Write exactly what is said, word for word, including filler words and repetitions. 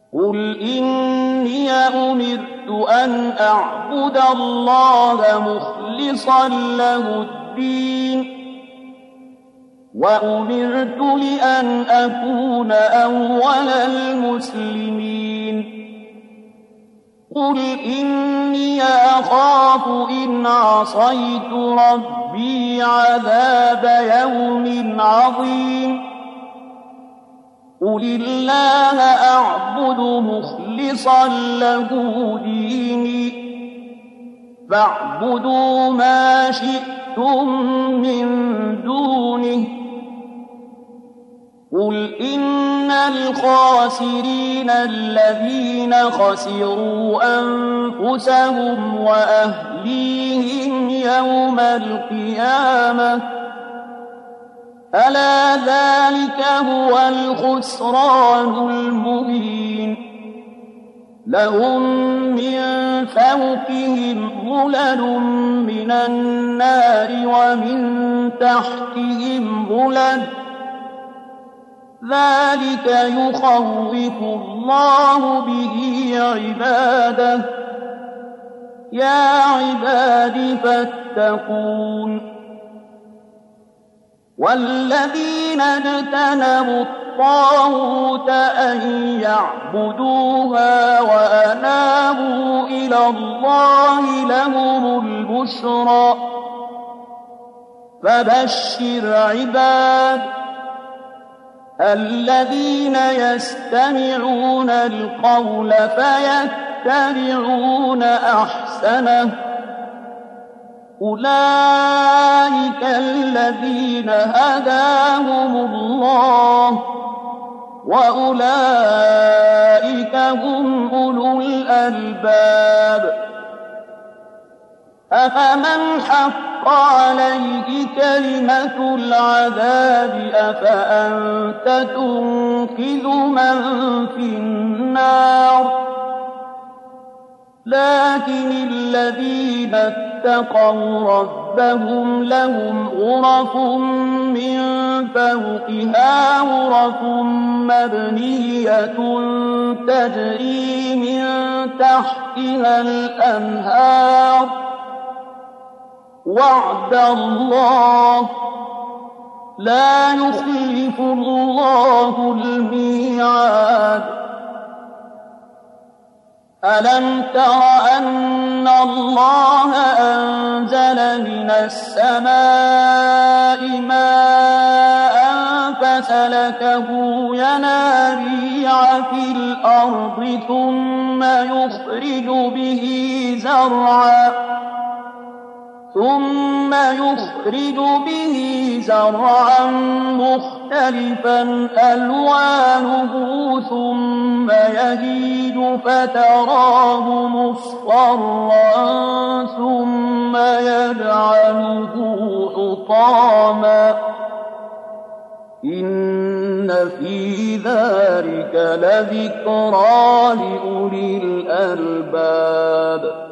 قُلْ إِنِّي أُمِرْتُ أَنْ أَعْبُدَ اللَّهَ مُخْلِصًا لَّهُ الدِّينَ وَأُمِرْتُ لِأَنْ أَكُونَ أَوَّلَ الْمُسْلِمِينَ قُلْ إِنِّي أَخَافُ إِنْ عَصَيْتُ رَبِّي عَذَابَ يَوْمٍ عَظِيمٍ قُلِ اللَّهَ أَعْبُدُ مُخْلِصًا لَّهُ دِينِي فَاعْبُدُوا مَا شِئْتُم مِّن دُونِهِ قُلْ إِنَّ الْخَاسِرِينَ الَّذِينَ خَسِرُوا أَنفُسَهُمْ وَأَهْلِيهِمْ يَوْمَ الْقِيَامَةِ أَلَا ذَلِكَ هُوَ الْخُسْرَانُ الْمُبِينُ لَهُم مِّن فَوْقِهِمْ ظُلَلٌ مِّنَ النَّارِ وَمِن تَحْتِهِمْ ظُلَلٌ ذَلِكَ يُخَوِّفُ اللَّهُ بِهِ عِبَادَهُ يَا عِبَادِ فَاتَّقُونِ وَالَّذِينَ اجْتَنَبُوا الطَّاغُوتَ أَن يَعْبُدُوهَا وَأَنَابُوا إِلَى اللَّهِ لَهُمُ الْبُشْرَىٰ فَبَشِّرْ عِبَادِ الَّذِينَ يَسْتَمِعُونَ الْقَوْلَ فَيَتَّبِعُونَ أَحْسَنَهُ أُولَٰئِكَ الَّذِينَ هَدَاهُمُ اللَّهُ وَأُولَٰئِكَ هُمْ أُولُو الْأَلْبَابِ أَفَمَنْ حَقَّ عَلَيْهِ كَلِمَةُ الْعَذَابِ أَفَأَنتَ تُنقِذُ مَن فِي النَّارِ لكن الذين اتقوا ربهم لهم غرف من فوقها غرف مبنية تجري من تحتها الأنهار وعد الله لا يخلف الله الميعاد أَلَمْ تَرَ أَنَّ اللَّهَ أَنزَلَ مِنَ السَّمَاءِ مَاءً فَسَلَكَهُ يَنَابِيعَ فِي الْأَرْضِ ثُمَّ يُخْرِجُ بِهِ زَرْعًا ثُمَّ يُخْرِجُ بِهِ زَرْعًا مُّخْتَلِفًا أَلْوَانُهُ ثُمَّ يَهِيجُ فَتَرَاهُ مُصْفَرًّا ثُمَّ يَجْعَلُهُ حُطَامًا ۚ إِنَّ فِي ذَٰلِكَ لَذِكْرَىٰ لِأُولِي الْأَلْبَابِ